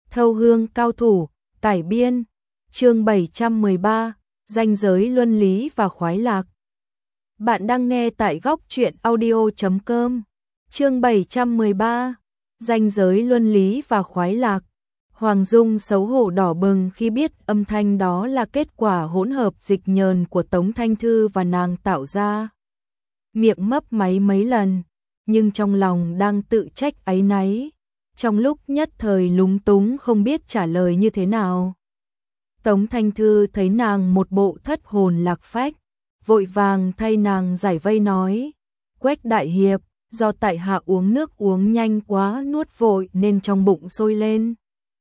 Thâu hương cao thủ, cải biên, chương 713, ranh giới luân lý và khoái lạc. Bạn đang nghe tại góc truyện audio.com, chương 713, ranh giới luân lý và khoái lạc. Hoàng Dung xấu hổ đỏ bừng khi biết âm thanh đó là kết quả hỗn hợp dịch nhờn của Tống Thanh Thư và nàng tạo ra. Miệng mấp máy mấy lần, nhưng trong lòng đang tự trách áy náy. Trong lúc nhất thời lúng túng không biết trả lời như thế nào. Tống Thanh Thư thấy nàng một bộ thất hồn lạc phách, vội vàng thay nàng giải vây nói: Quách đại hiệp, do tại hạ uống nước uống nhanh quá nuốt vội nên trong bụng sôi lên.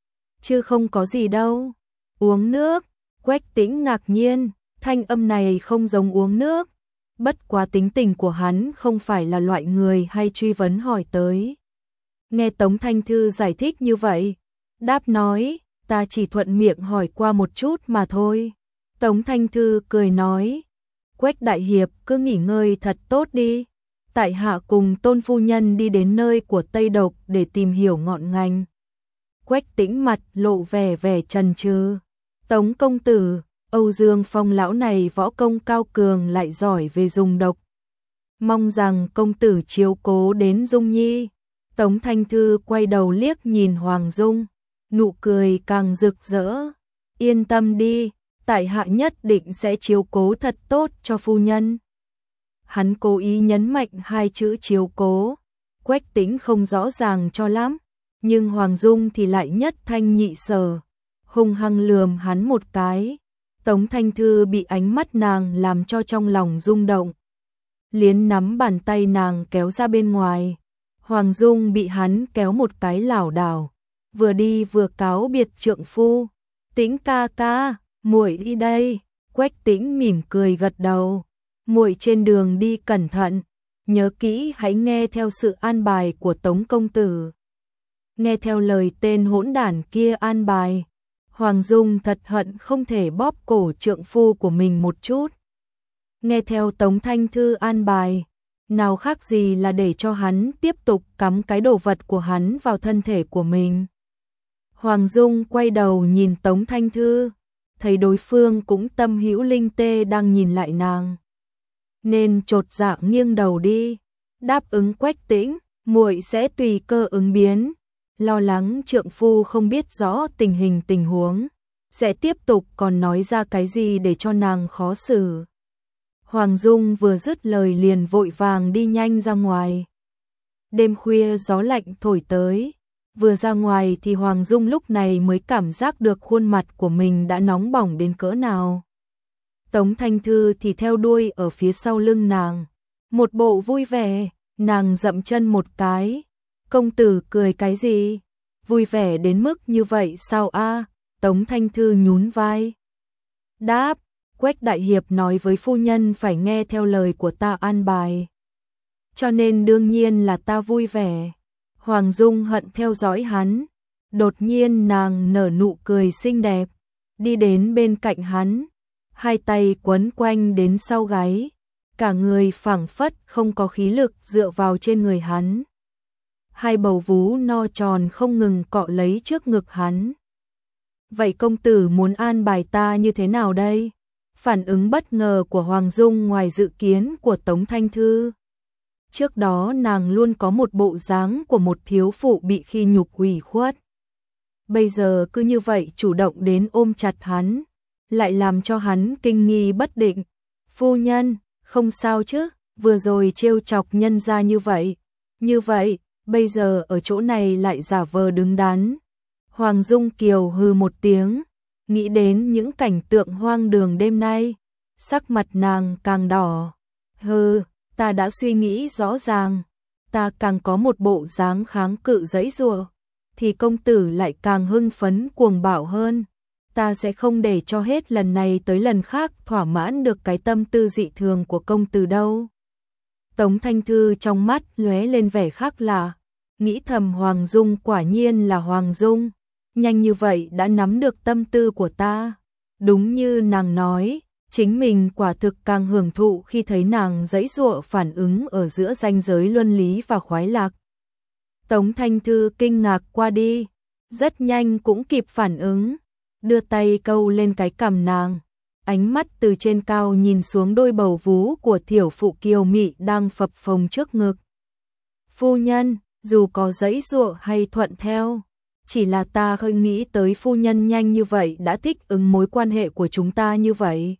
Chứ không có gì đâu. Uống nước? Quách Tĩnh ngạc nhiên, thanh âm này không giống uống nước. Bất quá tính tình của hắn không phải là loại người hay truy vấn hỏi tới. Nghe Tống Thanh Thư giải thích như vậy, đáp nói, ta chỉ thuận miệng hỏi qua một chút mà thôi. Tống Thanh Thư cười nói, Quách đại hiệp cứ nghỉ ngơi thật tốt đi. Tại hạ cùng Tôn phu nhân đi đến nơi của Tây Độc để tìm hiểu ngọn ngành. Quách Tĩnh mặt lộ vẻ chần chừ. Tống công tử, Âu Dương Phong lão này võ công cao cường lại giỏi về dùng độc. Mong rằng công tử chiếu cố đến Dung Nhi. Tống Thanh Thư quay đầu liếc nhìn Hoàng Dung, nụ cười càng rực rỡ. Yên tâm đi, tại hạ nhất định sẽ chiếu cố thật tốt cho phu nhân. Hắn cố ý nhấn mạnh hai chữ chiếu cố. Quách Tĩnh không rõ ràng cho lắm, nhưng Hoàng Dung thì lại nhất thanh nhị sở, hung hăng lườm hắn một cái. Tống Thanh Thư bị ánh mắt nàng làm cho trong lòng rung động, liến nắm bàn tay nàng kéo ra bên ngoài. Hoàng Dung bị hắn kéo một cái lảo đảo, vừa đi vừa cáo biệt trượng phu. Tĩnh ca ca, muội đi đây. Quách Tĩnh mỉm cười gật đầu. Muội trên đường đi cẩn thận, nhớ kỹ hãy nghe theo sự an bài của Tống công tử. Nghe theo lời tên hỗn đản kia an bài, Hoàng Dung thật hận không thể bóp cổ trượng phu của mình một chút. Nghe theo Tống Thanh Thư an bài, nào khác gì là để cho hắn tiếp tục cắm cái đồ vật của hắn vào thân thể của mình. Hoàng Dung quay đầu nhìn Tống Thanh Thư, thấy đối phương cũng tâm hữu linh tê đang nhìn lại nàng, nên chột dạ nghiêng đầu đi, đáp ứng Quách Tĩnh, muội sẽ tùy cơ ứng biến. Lo lắng trượng phu không biết rõ tình huống, sẽ tiếp tục còn nói ra cái gì để cho nàng khó xử. Hoàng Dung vừa dứt lời liền vội vàng đi nhanh ra ngoài. Đêm khuya gió lạnh thổi tới, vừa ra ngoài thì Hoàng Dung lúc này mới cảm giác được khuôn mặt của mình đã nóng bỏng đến cỡ nào. Tống Thanh Thư thì theo đuôi ở phía sau lưng nàng, một bộ vui vẻ. Nàng dậm chân một cái. Công tử cười cái gì? Vui vẻ đến mức như vậy sao a? Tống Thanh Thư nhún vai. Đáp, Quách đại hiệp nói với phu nhân phải nghe theo lời của ta an bài, cho nên đương nhiên là ta vui vẻ. Hoàng Dung hận theo dõi hắn. Đột nhiên nàng nở nụ cười xinh đẹp, đi đến bên cạnh hắn, hai tay quấn quanh đến sau gáy, cả người phảng phất không có khí lực dựa vào trên người hắn. Hai bầu vú no tròn không ngừng cọ lấy trước ngực hắn. Vậy công tử muốn an bài ta như thế nào đây? Phản ứng bất ngờ của Hoàng Dung ngoài dự kiến của Tống Thanh Thư. Trước đó nàng luôn có một bộ dáng của một thiếu phụ bị khi nhục ủy khuất. Bây giờ cứ như vậy chủ động đến ôm chặt hắn, lại làm cho hắn kinh nghi bất định. Phu nhân, không sao chứ, vừa rồi trêu chọc nhân gia như vậy, bây giờ ở chỗ này lại giả vờ đứng đắn. Hoàng Dung kiều hừ một tiếng, nghĩ đến những cảnh tượng hoang đường đêm nay, sắc mặt nàng càng đỏ. Hừ, ta đã suy nghĩ rõ ràng, ta càng có một bộ dáng kháng cự giãy giụa, thì công tử lại càng hưng phấn cuồng bạo hơn. Ta sẽ không để cho hết lần này tới lần khác thỏa mãn được cái tâm tư dị thường của công tử đâu. Tống Thanh Thư trong mắt lóe lên vẻ khác lạ, nghĩ thầm Hoàng Dung quả nhiên là Hoàng Dung, nhanh như vậy đã nắm được tâm tư của ta. Đúng như nàng nói, chính mình quả thực càng hưởng thụ khi thấy nàng giãy giụa phản ứng ở giữa ranh giới luân lý và khoái lạc. Tống Thanh Thư kinh ngạc qua đi, rất nhanh cũng kịp phản ứng, đưa tay câu lên cái cằm nàng, ánh mắt từ trên cao nhìn xuống đôi bầu vú của tiểu phụ kiều mị đang phập phồng trước ngực. Phu nhân, dù có giãy giụa hay thuận theo, chỉ là ta không nghĩ tới phu nhân nhanh như vậy đã thích ứng mối quan hệ của chúng ta như vậy.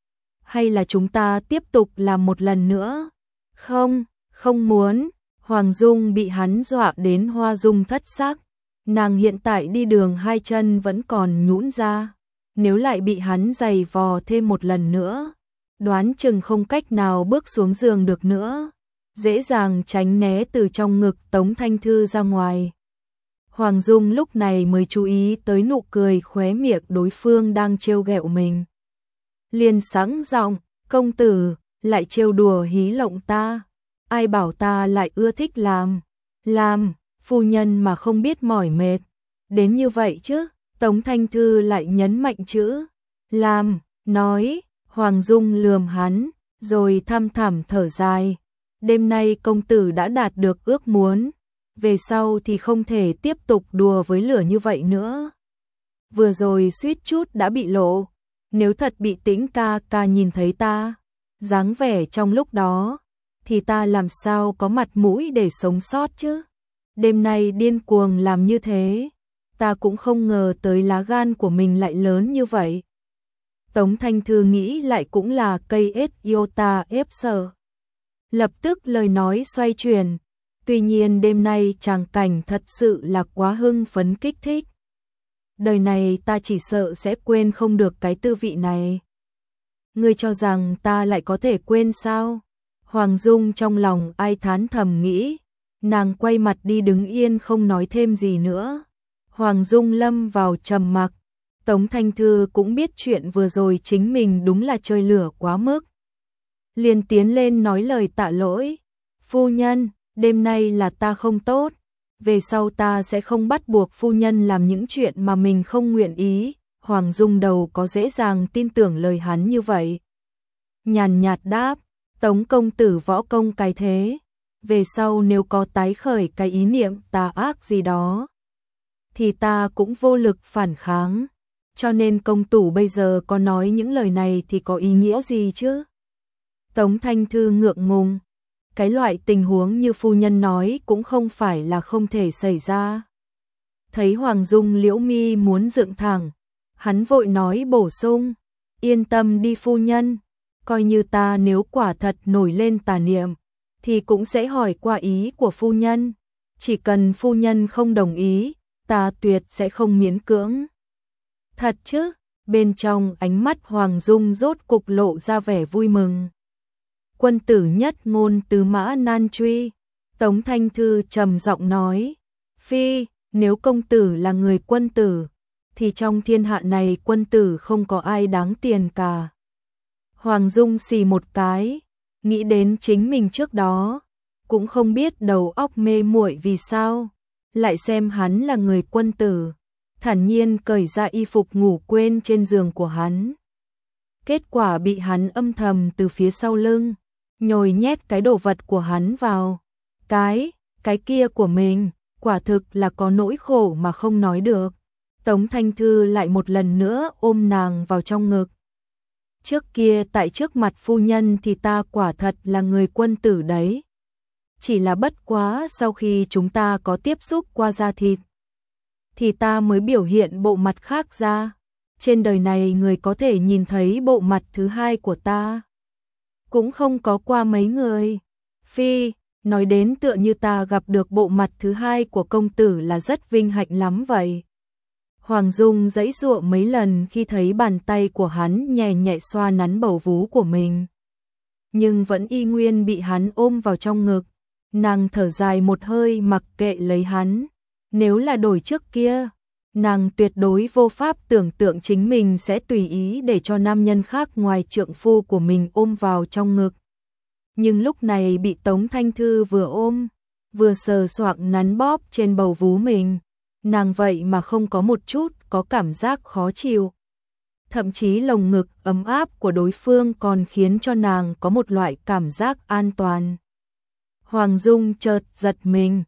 Hay là chúng ta tiếp tục làm một lần nữa? Không, không muốn. Hoàng Dung bị hắn dọa đến hoa dung thất sắc. Nàng hiện tại đi đường hai chân vẫn còn nhũn ra. Nếu lại bị hắn giày vò thêm một lần nữa, đoán chừng không cách nào bước xuống giường được nữa. Dễ dàng tránh né từ trong ngực Tống Thanh Thư ra ngoài. Hoàng Dung lúc này mới chú ý tới nụ cười khóe miệng đối phương đang trêu ghẹo mình. Liền sáng giọng, công tử, lại trêu đùa hí lộng ta. Ai bảo ta lại ưa thích làm, phu nhân mà không biết mỏi mệt. Đến như vậy chứ, Tống Thanh Thư lại nhấn mạnh chữ làm, nói. Hoàng Dung lườm hắn, rồi thăm thẳm thở dài. Đêm nay công tử đã đạt được ước muốn, về sau thì không thể tiếp tục đùa với lửa như vậy nữa. Vừa rồi suýt chút đã bị lộ, nếu thật bị Tĩnh ca ca nhìn thấy ta, dáng vẻ trong lúc đó, thì ta làm sao có mặt mũi để sống sót chứ. Đêm nay điên cuồng làm như thế, ta cũng không ngờ tới lá gan của mình lại lớn như vậy. Tống Thanh Thư nghĩ lại cũng là cây ết yêu ta ép sợ. Lập tức lời nói xoay chuyển. Tuy nhiên đêm nay tràng cảnh thật sự là quá hưng phấn kích thích. Đời này ta chỉ sợ sẽ quên không được cái tư vị này. Ngươi cho rằng ta lại có thể quên sao? Hoàng Dung trong lòng ai thán thầm nghĩ. Nàng quay mặt đi đứng yên không nói thêm gì nữa. Hoàng Dung lâm vào trầm mặc. Tống Thanh Thư cũng biết chuyện vừa rồi chính mình đúng là chơi lửa quá mức. Liền tiến lên nói lời tạ lỗi. Phu nhân, đêm nay là ta không tốt. Về sau ta sẽ không bắt buộc phu nhân làm những chuyện mà mình không nguyện ý. Hoàng Dung đầu có dễ dàng tin tưởng lời hắn như vậy. Nhàn nhạt đáp, Tống công tử võ công cái thế. Về sau nếu có tái khởi cái ý niệm tà ác gì đó, thì ta cũng vô lực phản kháng. Cho nên công tử bây giờ có nói những lời này thì có ý nghĩa gì chứ? Tống Thanh Thư ngượng ngùng. Cái loại tình huống như phu nhân nói cũng không phải là không thể xảy ra. Thấy Hoàng Dung liễu mi muốn dựng thẳng, hắn vội nói bổ sung, yên tâm đi phu nhân, coi như ta nếu quả thật nổi lên tà niệm, thì cũng sẽ hỏi qua ý của phu nhân. Chỉ cần phu nhân không đồng ý, ta tuyệt sẽ không miễn cưỡng. Thật chứ? Bên trong ánh mắt Hoàng Dung rốt cục lộ ra vẻ vui mừng. Quân tử nhất ngôn tứ mã nan truy. Tống Thanh Thư trầm giọng nói, phi, nếu công tử là người quân tử, thì trong thiên hạ này quân tử không có ai đáng tiền cả. Hoàng Dung xì một cái, nghĩ đến chính mình trước đó, cũng không biết đầu óc mê muội vì sao, lại xem hắn là người quân tử, thản nhiên cởi ra y phục ngủ quên trên giường của hắn. Kết quả bị hắn âm thầm từ phía sau lưng nhồi nhét cái đồ vật của hắn vào cái kia của mình, quả thực là có nỗi khổ mà không nói được. Tống Thanh Thư lại một lần nữa ôm nàng vào trong ngực. Trước kia tại trước mặt phu nhân thì ta quả thật là người quân tử đấy. Chỉ là bất quá sau khi chúng ta có tiếp xúc qua da thịt, thì ta mới biểu hiện bộ mặt khác ra. Trên đời này người có thể nhìn thấy bộ mặt thứ hai của ta cũng không có qua mấy người. Phi, nói đến tựa như ta gặp được bộ mặt thứ hai của công tử là rất vinh hạnh lắm vậy. Hoàng Dung giãy giụa mấy lần khi thấy bàn tay của hắn nhẹ nhẹ xoa nắn bầu vú của mình, nhưng vẫn y nguyên bị hắn ôm vào trong ngực. Nàng thở dài một hơi mặc kệ lấy hắn. Nếu là đổi trước kia, nàng tuyệt đối vô pháp tưởng tượng chính mình sẽ tùy ý để cho nam nhân khác ngoài trượng phu của mình ôm vào trong ngực. Nhưng lúc này bị Tống Thanh Thư vừa ôm, vừa sờ soạng nắn bóp trên bầu vú mình, nàng vậy mà không có một chút có cảm giác khó chịu. Thậm chí lồng ngực ấm áp của đối phương còn khiến cho nàng có một loại cảm giác an toàn. Hoàng Dung chợt giật mình,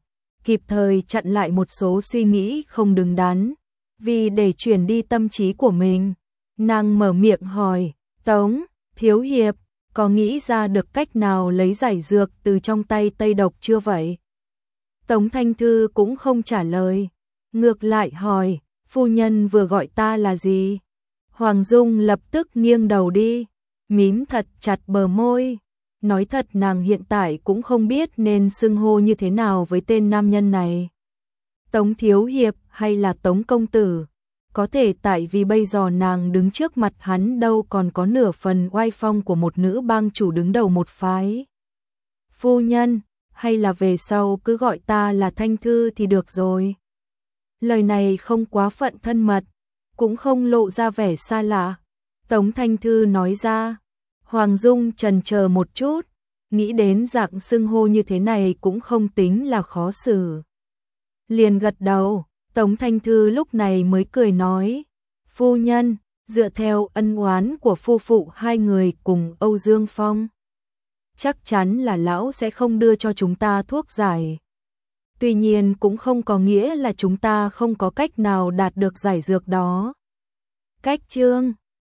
kịp thời chặn lại một số suy nghĩ không đứng đắn. Vì để chuyển đi tâm trí của mình, nàng mở miệng hỏi, Tống, thiếu hiệp, có nghĩ ra được cách nào lấy giải dược từ trong tay Tây Độc chưa vậy? Tống Thanh Thư cũng không trả lời, ngược lại hỏi, phu nhân vừa gọi ta là gì? Hoàng Dung lập tức nghiêng đầu đi, mím thật chặt bờ môi. Nói thật nàng hiện tại cũng không biết nên xưng hô như thế nào với tên nam nhân này. Tống thiếu hiệp hay là Tống công tử? Có thể tại vì bây giờ nàng đứng trước mặt hắn đâu còn có nửa phần oai phong của một nữ bang chủ đứng đầu một phái. Phu nhân, hay là về sau cứ gọi ta là Thanh Thư thì được rồi. Lời này không quá phận thân mật, cũng không lộ ra vẻ xa lạ. Tống Thanh Thư nói ra. Hoàng Dung chần chờ một chút, nghĩ đến dạng xưng hô như thế này cũng không tính là khó xử. Liền gật đầu, Tống Thanh Thư lúc này mới cười nói, phu nhân, dựa theo ân oán của phu phụ hai người cùng Âu Dương Phong, chắc chắn là lão sẽ không đưa cho chúng ta thuốc giải. Tuy nhiên cũng không có nghĩa là chúng ta không có cách nào đạt được giải dược đó. Cách chương